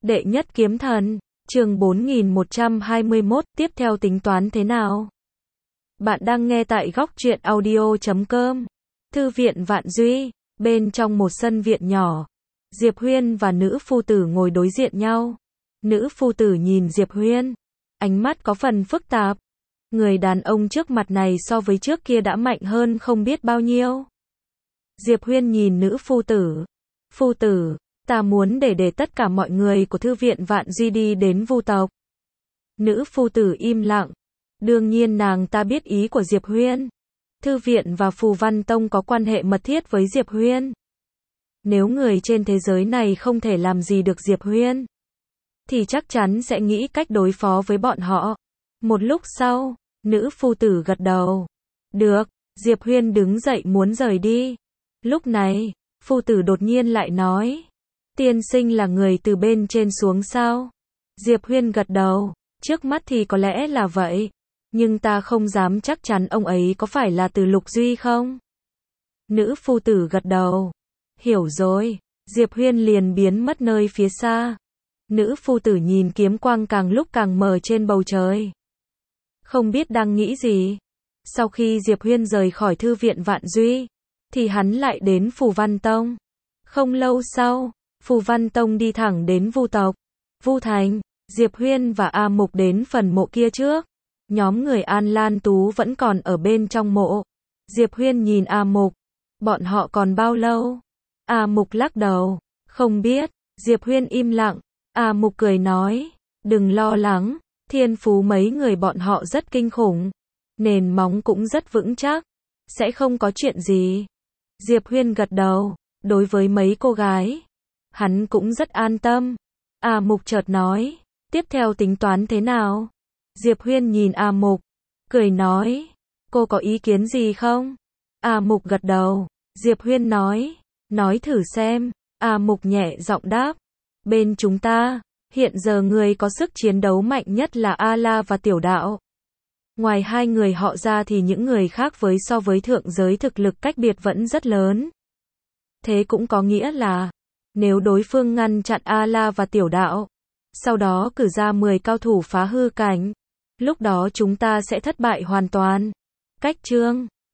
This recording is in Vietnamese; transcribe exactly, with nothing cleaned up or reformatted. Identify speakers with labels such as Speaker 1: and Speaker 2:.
Speaker 1: Đệ nhất kiếm thần, chương bốn nghìn một trăm hai mươi mốt, tiếp theo tính toán thế nào? Bạn đang nghe tại góc truyện audio chấm com. Thư viện Vạn Duy, bên trong một sân viện nhỏ, Diệp Huyên và nữ phu tử ngồi đối diện nhau. Nữ phu tử nhìn Diệp Huyên, ánh mắt có phần phức tạp. Người đàn ông trước mặt này so với trước kia đã mạnh hơn không biết bao nhiêu. Diệp Huyên nhìn nữ phu tử. Phu tử, ta muốn để để tất cả mọi người của Thư viện Vạn Duy đi đến Vu tộc. Nữ phu tử im lặng. Đương nhiên nàng ta biết ý của Diệp Huyên. Thư viện và Phù Văn Tông có quan hệ mật thiết với Diệp Huyên. Nếu người trên thế giới này không thể làm gì được Diệp Huyên, thì chắc chắn sẽ nghĩ cách đối phó với bọn họ. Một lúc sau, nữ phu tử gật đầu. Được, Diệp Huyên đứng dậy muốn rời đi. Lúc này, phu tử đột nhiên lại nói. Tiên sinh là người từ bên trên xuống sao? Diệp Huyên gật đầu. Trước mắt thì có lẽ là vậy. Nhưng ta không dám chắc chắn ông ấy có phải là từ Lục Duy không? Nữ phu tử gật đầu. Hiểu rồi. Diệp Huyên liền biến mất nơi phía xa. Nữ phu tử nhìn kiếm quang càng lúc càng mờ trên bầu trời. Không biết đang nghĩ gì. Sau khi Diệp Huyên rời khỏi Thư viện Vạn Duy, thì hắn lại đến Phù Văn Tông. Không lâu sau, Phù Văn Tông đi thẳng đến Vu tộc. Vu Thành, Diệp Huyên và A Mục đến phần mộ kia trước. Nhóm người An Lan Tú vẫn còn ở bên trong mộ. Diệp Huyên nhìn A Mục. Bọn họ còn bao lâu? A Mục lắc đầu. Không biết. Diệp Huyên im lặng. A Mục cười nói. Đừng lo lắng. Thiên phú mấy người bọn họ rất kinh khủng. Nền móng cũng rất vững chắc. Sẽ không có chuyện gì. Diệp Huyên gật đầu. Đối với mấy cô gái, hắn cũng rất an tâm. A Mục chợt nói. Tiếp theo tính toán thế nào? Diệp Huyên nhìn A Mục. Cười nói. Cô có ý kiến gì không? A Mục gật đầu. Diệp Huyên nói. Nói thử xem. A Mục nhẹ giọng đáp. Bên chúng ta, hiện giờ người có sức chiến đấu mạnh nhất là A La và Tiểu Đạo. Ngoài hai người họ ra thì những người khác với so với thượng giới thực lực cách biệt vẫn rất lớn. Thế cũng có nghĩa là, nếu đối phương ngăn chặn A La và Tiểu Đạo, sau đó cử ra mười cao thủ phá hư cảnh, lúc đó chúng ta sẽ thất bại hoàn toàn. Cách chương